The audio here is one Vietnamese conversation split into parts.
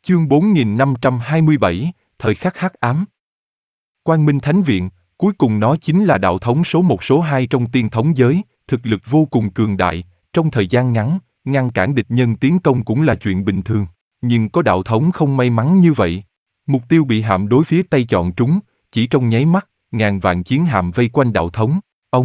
Chương 4527, Thời khắc hắc ám. Quang Minh Thánh Viện, cuối cùng nó chính là đạo thống số 1 số 2 trong tiên thống giới, thực lực vô cùng cường đại, trong thời gian ngắn, ngăn cản địch nhân tiến công cũng là chuyện bình thường. Nhưng có đạo thống không may mắn như vậy. Mục tiêu bị hạm đối phía Tây chọn trúng, chỉ trong nháy mắt, ngàn vạn chiến hạm vây quanh đạo thống.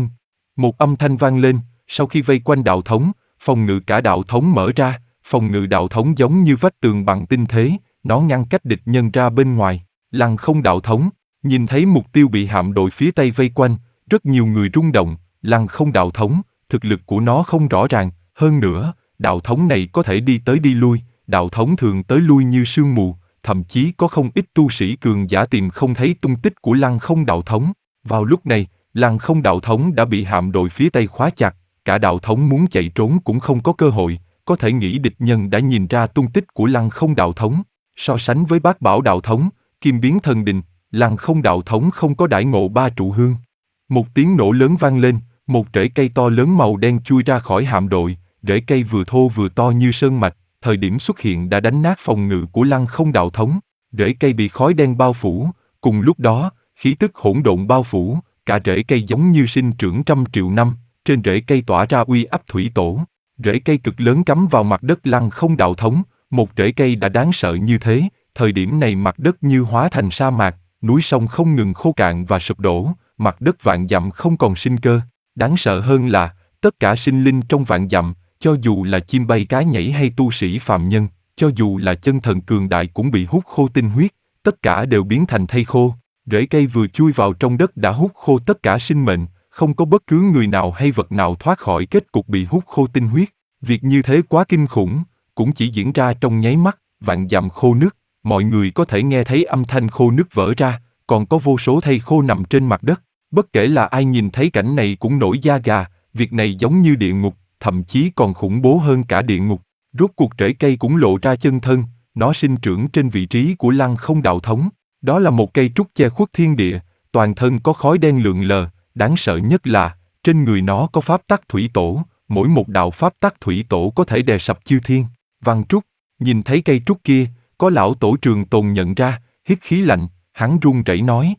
Một âm thanh vang lên, sau khi vây quanh đạo thống, phòng ngự cả đạo thống mở ra, phòng ngự đạo thống giống như vách tường bằng tinh thế, nó ngăn cách địch nhân ra bên ngoài. Lăng Không đạo thống, nhìn thấy mục tiêu bị hạm đội phía Tây vây quanh, rất nhiều người rung động. Lăng Không đạo thống, thực lực của nó không rõ ràng, hơn nữa, đạo thống này có thể đi tới đi lui, đạo thống thường tới lui như sương mù, thậm chí có không ít tu sĩ cường giả tìm không thấy tung tích của Lăng Không đạo thống. Vào lúc này, Lăng Không đạo thống đã bị hạm đội phía Tây khóa chặt, cả đạo thống muốn chạy trốn cũng không có cơ hội, có thể nghĩ địch nhân đã nhìn ra tung tích của Lăng Không đạo thống. So sánh với Bát Bảo đạo thống, Kim Biến Thần Đình, Lăng Không đạo thống không có đãi ngộ ba trụ hương. Một tiếng nổ lớn vang lên, một rễ cây to lớn màu đen chui ra khỏi hạm đội, rễ cây vừa thô vừa to như sơn mạch, thời điểm xuất hiện đã đánh nát phòng ngự của Lăng Không đạo thống. Rễ cây bị khói đen bao phủ, cùng lúc đó, khí tức hỗn độn bao phủ, cả rễ cây giống như sinh trưởng trăm triệu năm, trên rễ cây tỏa ra uy áp thủy tổ. Rễ cây cực lớn cắm vào mặt đất Lăng Không đạo thống, một rễ cây đã đáng sợ như thế, thời điểm này mặt đất như hóa thành sa mạc, núi sông không ngừng khô cạn và sụp đổ, mặt đất vạn dặm không còn sinh cơ. Đáng sợ hơn là, tất cả sinh linh trong vạn dặm, cho dù là chim bay cá nhảy hay tu sĩ phàm nhân, cho dù là chân thần cường đại cũng bị hút khô tinh huyết, tất cả đều biến thành thây khô. Rễ cây vừa chui vào trong đất đã hút khô tất cả sinh mệnh, không có bất cứ người nào hay vật nào thoát khỏi kết cục bị hút khô tinh huyết. Việc như thế quá kinh khủng, cũng chỉ diễn ra trong nháy mắt, vạn dặm khô nước, mọi người có thể nghe thấy âm thanh khô nước vỡ ra, còn có vô số thây khô nằm trên mặt đất. Bất kể là ai nhìn thấy cảnh này cũng nổi da gà, việc này giống như địa ngục, thậm chí còn khủng bố hơn cả địa ngục. Rốt cuộc rễ cây cũng lộ ra chân thân, nó sinh trưởng trên vị trí của Lăng Không đạo thống. Đó là một cây trúc che khuất thiên địa, toàn thân có khói đen lượn lờ, đáng sợ nhất là, trên người nó có pháp tắc thủy tổ, mỗi một đạo pháp tắc thủy tổ có thể đè sập chư thiên. Văn Trúc, nhìn thấy cây trúc kia, có lão tổ Trường Tồn nhận ra, hít khí lạnh, hắn run rẩy nói.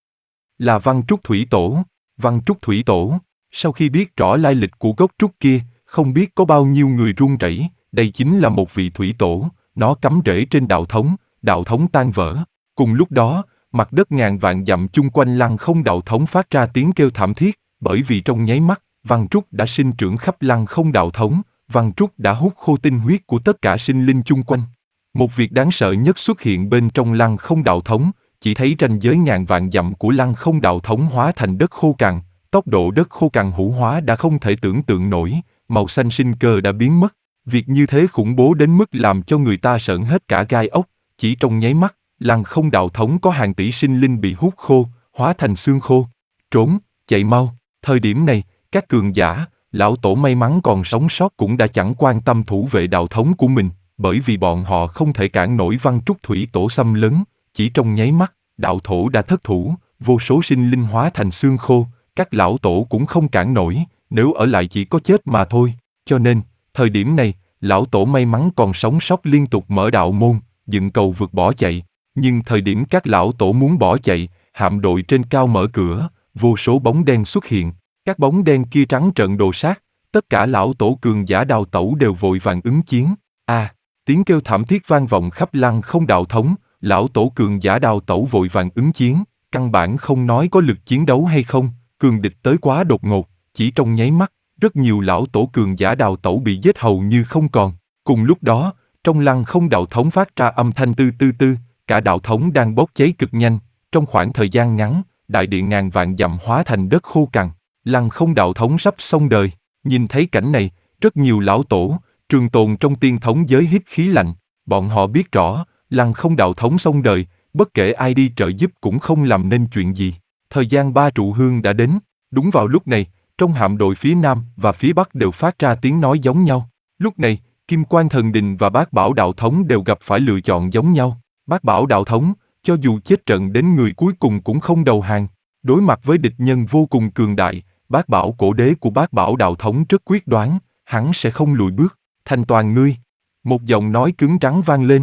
Là Văn Trúc thủy tổ, Văn Trúc thủy tổ. Sau khi biết rõ lai lịch của gốc trúc kia, không biết có bao nhiêu người run rẩy, đây chính là một vị thủy tổ, nó cắm rễ trên đạo thống tan vỡ. Cùng lúc đó, mặt đất ngàn vạn dặm chung quanh Lăng Không đạo thống phát ra tiếng kêu thảm thiết, bởi vì trong nháy mắt, Văn Trúc đã sinh trưởng khắp Lăng Không đạo thống, Văn Trúc đã hút khô tinh huyết của tất cả sinh linh chung quanh. Một việc đáng sợ nhất xuất hiện bên trong Lăng Không đạo thống, chỉ thấy ranh giới ngàn vạn dặm của Lăng Không đạo thống hóa thành đất khô cằn, tốc độ đất khô cằn hủ hóa đã không thể tưởng tượng nổi, màu xanh sinh cơ đã biến mất. Việc như thế khủng bố đến mức làm cho người ta sởn hết cả gai ốc, chỉ trong nháy mắt, Lăng Không đạo thống có hàng tỷ sinh linh bị hút khô, hóa thành xương khô. Trốn, chạy mau. Thời điểm này, các cường giả, lão tổ may mắn còn sống sót cũng đã chẳng quan tâm thủ vệ đạo thống của mình, bởi vì bọn họ không thể cản nổi Văn Trúc thủy tổ xâm lấn. Chỉ trong nháy mắt, đạo thổ đã thất thủ, vô số sinh linh hóa thành xương khô, các lão tổ cũng không cản nổi, nếu ở lại chỉ có chết mà thôi. Cho nên, thời điểm này, lão tổ may mắn còn sống sót liên tục mở đạo môn, dựng cầu vượt bỏ chạy. Nhưng thời điểm các lão tổ muốn bỏ chạy, hạm đội trên cao mở cửa, vô số bóng đen xuất hiện. Các bóng đen kia trắng trợn đồ sát, tất cả lão tổ cường giả đào tẩu đều vội vàng ứng chiến. Tiếng kêu thảm thiết vang vọng khắp Lăng Không đạo thống, lão tổ cường giả đào tẩu vội vàng ứng chiến, căn bản không nói có lực chiến đấu hay không, cường địch tới quá đột ngột, chỉ trong nháy mắt, rất nhiều lão tổ cường giả đào tẩu bị giết hầu như không còn. Cùng lúc đó, trong Lăng Không đạo thống phát ra âm thanh tư tư tư, cả đạo thống đang bốc cháy cực nhanh, trong khoảng thời gian ngắn, đại điện ngàn vạn dặm hóa thành đất khô cằn. Lăng Không đạo thống sắp xong đời. Nhìn thấy cảnh này, rất nhiều lão tổ, Trường Tồn trong tiên thống giới hít khí lạnh, bọn họ biết rõ, Lăng Không đạo thống xong đời, bất kể ai đi trợ giúp cũng không làm nên chuyện gì. Thời gian ba trụ hương đã đến, đúng vào lúc này, trong hạm đội phía Nam và phía Bắc đều phát ra tiếng nói giống nhau. Lúc này, Kim Quan Thần Đình và Bát Bảo đạo thống đều gặp phải lựa chọn giống nhau. Bát Bảo đạo thống, cho dù chết trận đến người cuối cùng cũng không đầu hàng. Đối mặt với địch nhân vô cùng cường đại, Bát Bảo cổ đế của Bát Bảo đạo thống rất quyết đoán, hắn sẽ không lùi bước. Thành toàn ngươi. Một giọng nói cứng rắn vang lên.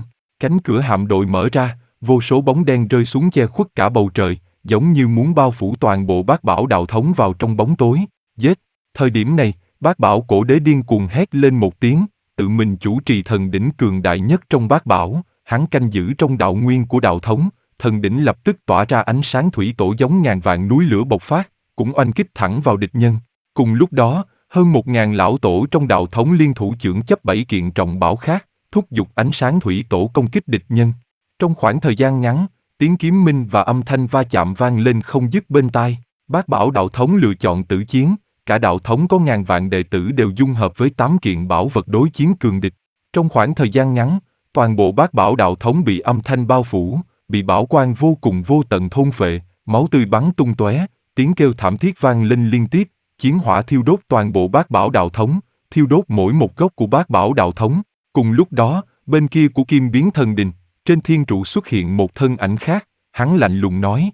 Cánh cửa hạm đội mở ra, vô số bóng đen rơi xuống che khuất cả bầu trời, giống như muốn bao phủ toàn bộ bát bảo đạo thống vào trong bóng tối. Giết! Thời điểm này, bát bảo cổ đế điên cuồng hét lên một tiếng, tự mình chủ trì thần đỉnh cường đại nhất trong bát bảo, hắn canh giữ trong đạo nguyên của đạo thống, thần đỉnh lập tức tỏa ra ánh sáng thủy tổ giống ngàn vạn núi lửa bộc phát, cũng oanh kích thẳng vào địch nhân. Cùng lúc đó, hơn 1000 lão tổ trong đạo thống liên thủ chưởng chấp 7 kiện trọng bảo khác, thúc giục ánh sáng thủy tổ công kích địch nhân. Trong khoảng thời gian ngắn, tiếng kiếm minh và âm thanh va chạm vang lên không dứt bên tai. Bát bảo đạo thống lựa chọn tử chiến, cả đạo thống có ngàn vạn đệ tử đều dung hợp với 8 kiện bảo vật đối chiến cường địch. Trong khoảng thời gian ngắn, toàn bộ bát bảo đạo thống bị âm thanh bao phủ, bị bảo quang vô cùng vô tận thôn phệ, máu tươi bắn tung tóe, tiếng kêu thảm thiết vang lên liên tiếp, chiến hỏa thiêu đốt toàn bộ bát bảo đạo thống, thiêu đốt mỗi một góc của bát bảo đạo thống. Cùng lúc đó, bên kia của Kim Biến Thần Đình, trên thiên trụ xuất hiện một thân ảnh khác, hắn lạnh lùng nói.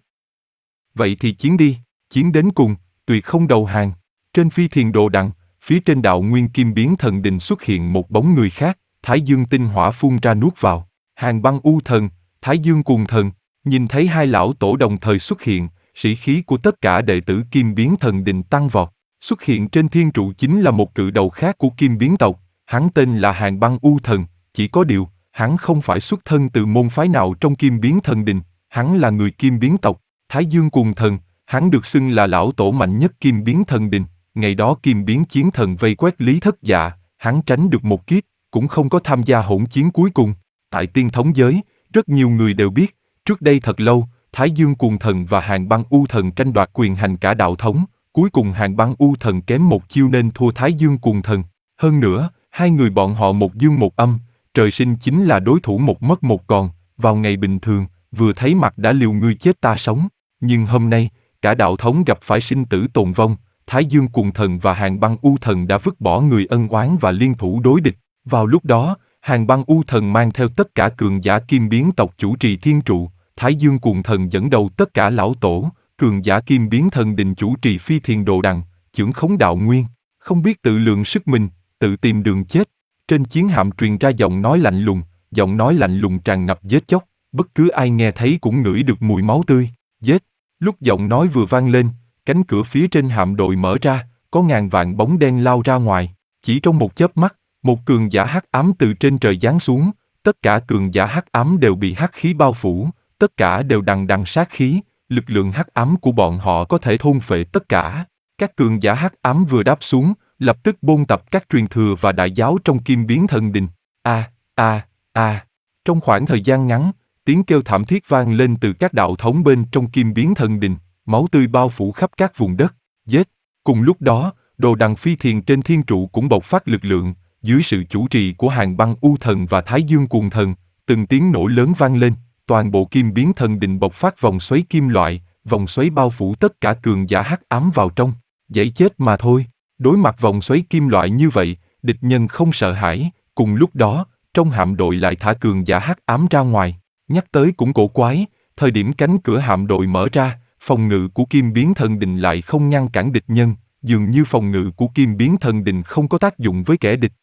Vậy thì chiến đi, chiến đến cùng, tuyệt không đầu hàng. Trên phi thuyền đồ đằng, phía trên đạo nguyên Kim Biến Thần Đình xuất hiện một bóng người khác, Thái Dương tinh hỏa phun ra nuốt vào. Hàn Băng U Thần, Thái Dương Cuồng Thần, nhìn thấy hai lão tổ đồng thời xuất hiện, sĩ khí của tất cả đệ tử Kim Biến Thần Đình tăng vọt. Xuất hiện trên thiên trụ chính là một cự đầu khác của Kim Biến tộc, hắn tên là Hàn Băng U Thần, chỉ có điều, hắn không phải xuất thân từ môn phái nào trong Kim Biến Thần Đình, hắn là người Kim Biến tộc. Thái Dương Cuồng Thần, hắn được xưng là lão tổ mạnh nhất Kim Biến Thần Đình. Ngày đó Kim Biến Chiến Thần vây quét Lý Thất Dạ, hắn tránh được một kiếp, cũng không có tham gia hỗn chiến cuối cùng. Tại tiên thống giới, rất nhiều người đều biết, trước đây thật lâu, Thái Dương Cuồng Thần và Hàn Băng U Thần tranh đoạt quyền hành cả đạo thống, cuối cùng Hàn Băng U Thần kém một chiêu nên thua Thái Dương Cuồng Thần. Hơn nữa, hai người bọn họ một dương một âm, trời sinh chính là đối thủ một mất một còn, vào ngày bình thường, vừa thấy mặt đã liều ngươi chết ta sống. Nhưng hôm nay, cả đạo thống gặp phải sinh tử tồn vong, Thái Dương Cuồng Thần và Hàn Băng U Thần đã vứt bỏ người ân oán và liên thủ đối địch. Vào lúc đó, Hàn Băng U Thần mang theo tất cả cường giả Kim Biến tộc chủ trì thiên trụ, Thái Dương Cuồng Thần dẫn đầu tất cả lão tổ, cường giả Kim Biến Thần Đình chủ trì phi thiền đồ đằng, chưởng khống đạo nguyên, không biết tự lượng sức mình, tự tìm đường chết. Trên chiến hạm truyền ra giọng nói lạnh lùng tràn ngập giết chóc, bất cứ ai nghe thấy cũng ngửi được mùi máu tươi. Giết! Lúc giọng nói vừa vang lên, cánh cửa phía trên hạm đội mở ra, có ngàn vạn bóng đen lao ra ngoài. Chỉ trong một chớp mắt, một cường giả hắc ám từ trên trời giáng xuống, tất cả cường giả hắc ám đều bị hắc khí bao phủ, tất cả đều đằng đằng sát khí, lực lượng hắc ám của bọn họ có thể thôn phệ tất cả. Các cường giả hắc ám vừa đáp xuống, lập tức bôn tập các truyền thừa và đại giáo trong Kim Biến Thần Đình. Trong khoảng thời gian ngắn, tiếng kêu thảm thiết vang lên từ các đạo thống bên trong Kim Biến Thần Đình, máu tươi bao phủ khắp các vùng đất. Giết! Cùng lúc đó, đồ đằng phi thiền trên thiên trụ cũng bộc phát lực lượng, dưới sự chủ trì của Hàn Băng U Thần và Thái Dương Cuồng Thần, từng tiếng nổ lớn vang lên, toàn bộ Kim Biến Thần Đình bộc phát vòng xoáy kim loại, vòng xoáy bao phủ tất cả cường giả hắc ám vào trong, dãy chết mà thôi. Đối mặt vòng xoáy kim loại như vậy, địch nhân không sợ hãi, cùng lúc đó, trong hạm đội lại thả cường giả hắc ám ra ngoài. Nhắc tới cũng cổ quái, thời điểm cánh cửa hạm đội mở ra, phòng ngự của Kim Biến Thần Đình lại không ngăn cản địch nhân, dường như phòng ngự của Kim Biến Thần Đình không có tác dụng với kẻ địch.